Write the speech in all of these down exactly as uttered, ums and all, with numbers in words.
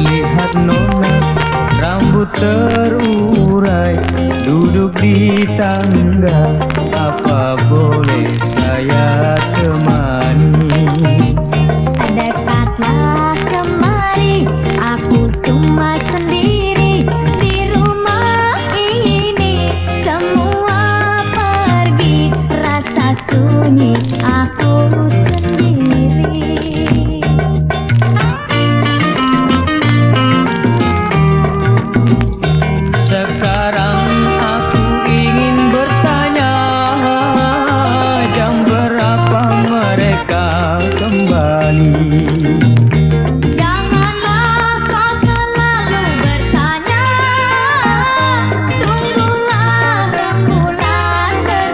Lihat nona rambut terurai duduk di tangga, apa boleh saya temani? Dekatlah kemari, aku cuma sendiri di rumah ini. Semua pergi, rasa sunyi aku sendiri. Sekarang aku ingin bertanya, jam berapa mereka kembali? Janganlah kau selalu bertanya, tunggulah rembulan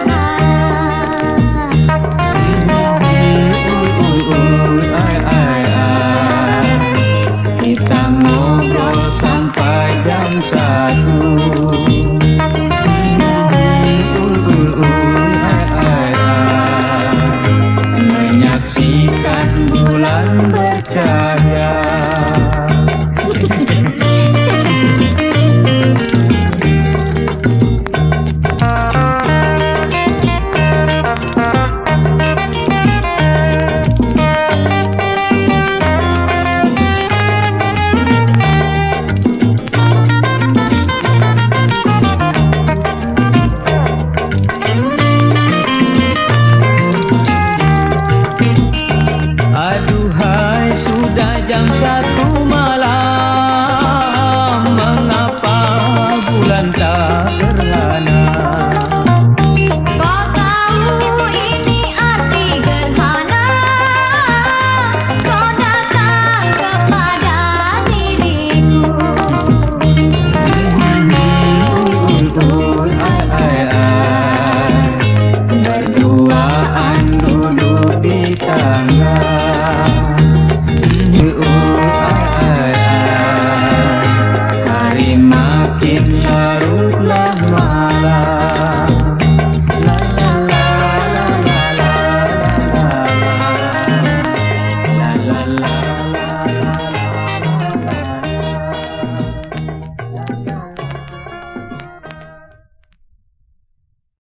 Kita ngobrol sampai jam satu. Menyaksikan bulan bercahaya.